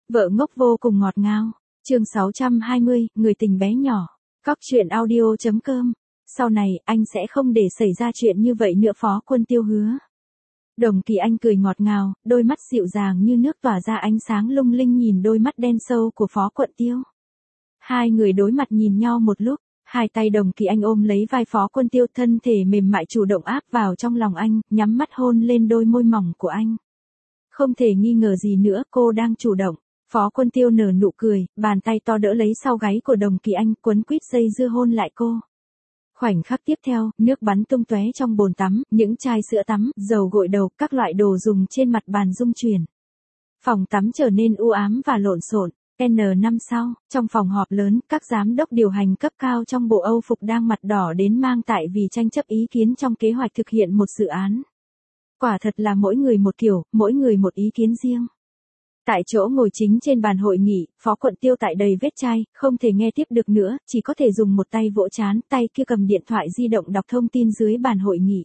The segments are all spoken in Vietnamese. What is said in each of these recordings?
Vợ ngốc vô cùng ngọt ngào. Chương 620, người tình bé nhỏ. Cóc truyện audio.com. Sau này, anh sẽ không để xảy ra chuyện như vậy nữa, Phó Quân Tiêu hứa. Đồng Kỳ Anh cười ngọt ngào, đôi mắt dịu dàng như nước tỏa ra ánh sáng lung linh nhìn đôi mắt đen sâu của Phó Quân Tiêu. Hai người đối mặt nhìn nhau một lúc, hai tay Đồng Kỳ Anh ôm lấy vai Phó Quân Tiêu, thân thể mềm mại chủ động áp vào trong lòng anh, nhắm mắt hôn lên đôi môi mỏng của anh. Không thể nghi ngờ gì nữa, cô đang chủ động. Phó Quân Tiêu nở nụ cười, bàn tay to đỡ lấy sau gáy của Đồng Kỳ Anh, quấn quýt dây dưa hôn lại cô. Khoảnh khắc tiếp theo, nước bắn tung tóe trong bồn tắm, những chai sữa tắm, dầu gội đầu, các loại đồ dùng trên mặt bàn rung chuyển. Phòng tắm trở nên u ám và lộn xộn. N năm sau, trong phòng họp lớn, các giám đốc điều hành cấp cao trong bộ Âu phục đang mặt đỏ đến mang tại vì tranh chấp ý kiến trong kế hoạch thực hiện một dự án. Quả thật là mỗi người một kiểu, mỗi người một ý kiến riêng. Tại chỗ ngồi chính trên bàn hội nghị, Phó Quân Tiêu tại đầy vết chai, không thể nghe tiếp được nữa, chỉ có thể dùng một tay vỗ trán, tay kia cầm điện thoại di động đọc thông tin dưới bàn hội nghị.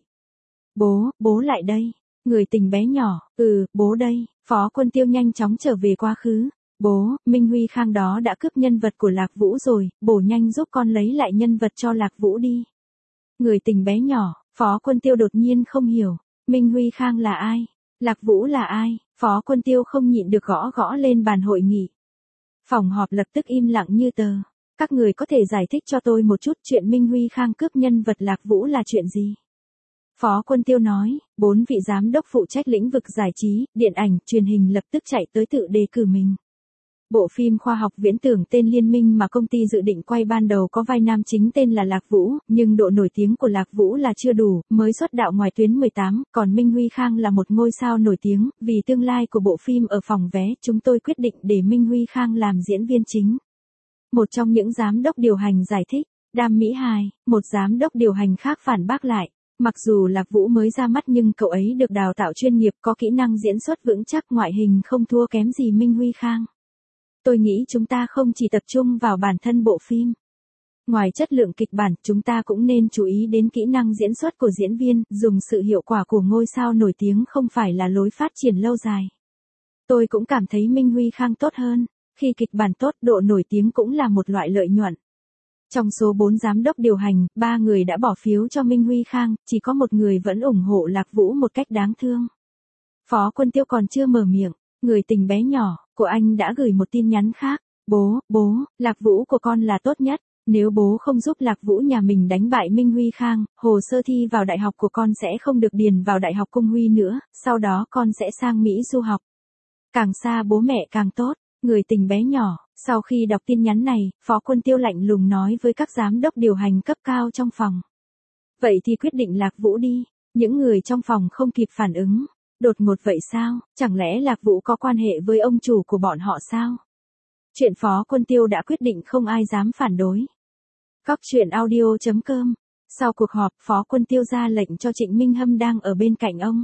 Bố lại đây. Người tình bé nhỏ, bố đây. Phó Quân Tiêu nhanh chóng trở về quá khứ. Bố, Minh Huy Khang đó đã cướp nhân vật của Lạc Vũ rồi, bố nhanh giúp con lấy lại nhân vật cho Lạc Vũ đi. Người tình bé nhỏ, Phó Quân Tiêu đột nhiên không hiểu. Minh Huy Khang là ai? Lạc Vũ là ai? Phó Quân Tiêu không nhịn được gõ lên bàn hội nghị. Phòng họp lập tức im lặng như tờ. Các người có thể giải thích cho tôi một chút chuyện Minh Huy Khang cướp nhân vật Lạc Vũ là chuyện gì? Phó Quân Tiêu nói, 4 vị giám đốc phụ trách lĩnh vực giải trí, điện ảnh, truyền hình lập tức chạy tới tự đề cử mình. Bộ phim khoa học viễn tưởng tên Liên Minh mà công ty dự định quay ban đầu có vai nam chính tên là Lạc Vũ, nhưng độ nổi tiếng của Lạc Vũ là chưa đủ, mới xuất đạo ngoài tuyến 18, còn Minh Huy Khang là một ngôi sao nổi tiếng, vì tương lai của bộ phim ở phòng vé, chúng tôi quyết định để Minh Huy Khang làm diễn viên chính. Một trong những giám đốc điều hành giải thích, Đàm Mỹ Hài, một giám đốc điều hành khác phản bác lại. Mặc dù Lạc Vũ mới ra mắt nhưng cậu ấy được đào tạo chuyên nghiệp, có kỹ năng diễn xuất vững chắc, ngoại hình không thua kém gì Minh Huy Khang. Tôi nghĩ chúng ta không chỉ tập trung vào bản thân bộ phim. Ngoài chất lượng kịch bản, chúng ta cũng nên chú ý đến kỹ năng diễn xuất của diễn viên, dùng sự hiệu quả của ngôi sao nổi tiếng không phải là lối phát triển lâu dài. Tôi cũng cảm thấy Minh Huy Khang tốt hơn. Khi kịch bản tốt, độ nổi tiếng cũng là một loại lợi nhuận. Trong số 4 giám đốc điều hành, 3 người đã bỏ phiếu cho Minh Huy Khang, chỉ có một người vẫn ủng hộ Lạc Vũ một cách đáng thương. Phó Quân Tiêu còn chưa mở miệng, người tình bé nhỏ của anh đã gửi một tin nhắn khác. Bố, Lạc Vũ của con là tốt nhất. Nếu bố không giúp Lạc Vũ nhà mình đánh bại Minh Huy Khang, hồ sơ thi vào đại học của con sẽ không được điền vào Đại học Cung Huy nữa, sau đó con sẽ sang Mỹ du học. Càng xa bố mẹ càng tốt. Người tình bé nhỏ, sau khi đọc tin nhắn này, Phó Quân Tiêu lạnh lùng nói với các giám đốc điều hành cấp cao trong phòng. Vậy thì quyết định Lạc Vũ đi. Những người trong phòng không kịp phản ứng. Đột ngột vậy sao? Chẳng lẽ Lạc Vũ có quan hệ với ông chủ của bọn họ sao? Chuyện Phó Quân Tiêu đã quyết định, không ai dám phản đối. Cóc truyện audio.com. Sau cuộc họp, Phó Quân Tiêu ra lệnh cho Trịnh Minh Hâm đang ở bên cạnh ông.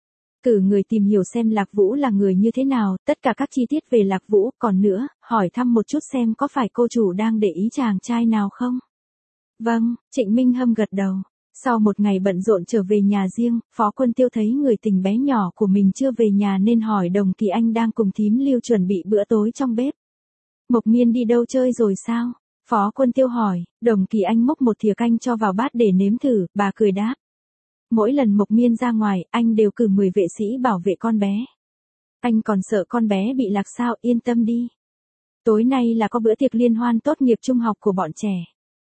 Cử người tìm hiểu xem Lạc Vũ là người như thế nào, tất cả các chi tiết về Lạc Vũ, còn nữa, hỏi thăm một chút xem có phải cô chủ đang để ý chàng trai nào không? Vâng, Trịnh Minh Hâm gật đầu. Sau một ngày bận rộn trở về nhà riêng, Phó Quân Tiêu thấy người tình bé nhỏ của mình chưa về nhà nên hỏi Đồng Kỳ Anh đang cùng thím Lưu chuẩn bị bữa tối trong bếp. Mộc Miên đi đâu chơi rồi sao? Phó Quân Tiêu hỏi. Đồng Kỳ Anh múc một thìa canh cho vào bát để nếm thử, bà cười đáp. Mỗi lần Mộc Miên ra ngoài, anh đều cử 10 vệ sĩ bảo vệ con bé. Anh còn sợ con bé bị lạc sao, yên tâm đi. Tối nay là có bữa tiệc liên hoan tốt nghiệp trung học của bọn trẻ.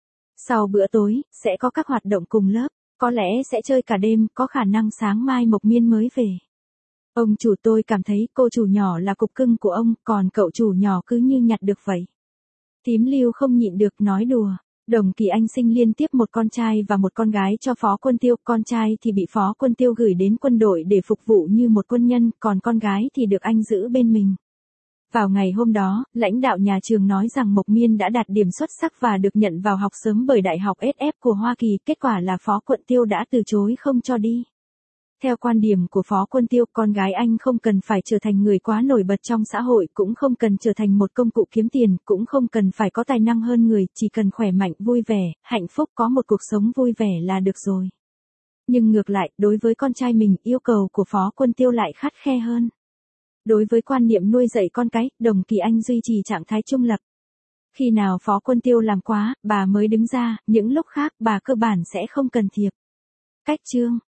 Sau bữa tối, sẽ có các hoạt động cùng lớp, có lẽ sẽ chơi cả đêm, có khả năng sáng mai Mộc Miên mới về. Ông chủ, tôi cảm thấy cô chủ nhỏ là cục cưng của ông, còn cậu chủ nhỏ cứ như nhặt được vậy. Thím Lưu không nhịn được nói đùa. Đồng Kỳ Anh sinh liên tiếp một con trai và một con gái cho Phó Quân Tiêu, con trai thì bị Phó Quân Tiêu gửi đến quân đội để phục vụ như một quân nhân, còn con gái thì được anh giữ bên mình. Vào ngày hôm đó, lãnh đạo nhà trường nói rằng Mộc Miên đã đạt điểm xuất sắc và được nhận vào học sớm bởi Đại học SF của Hoa Kỳ, kết quả là Phó Quân Tiêu đã từ chối không cho đi. Theo quan điểm của Phó Quân Tiêu, con gái anh không cần phải trở thành người quá nổi bật trong xã hội, cũng không cần trở thành một công cụ kiếm tiền, cũng không cần phải có tài năng hơn người, chỉ cần khỏe mạnh, vui vẻ, hạnh phúc, có một cuộc sống vui vẻ là được rồi. Nhưng ngược lại, đối với con trai mình, yêu cầu của Phó Quân Tiêu lại khắt khe hơn. Đối với quan niệm nuôi dạy con cái, Đồng Kỳ Anh duy trì trạng thái trung lập. Khi nào Phó Quân Tiêu làm quá, bà mới đứng ra, những lúc khác bà cơ bản sẽ không cần thiệp. Cách chương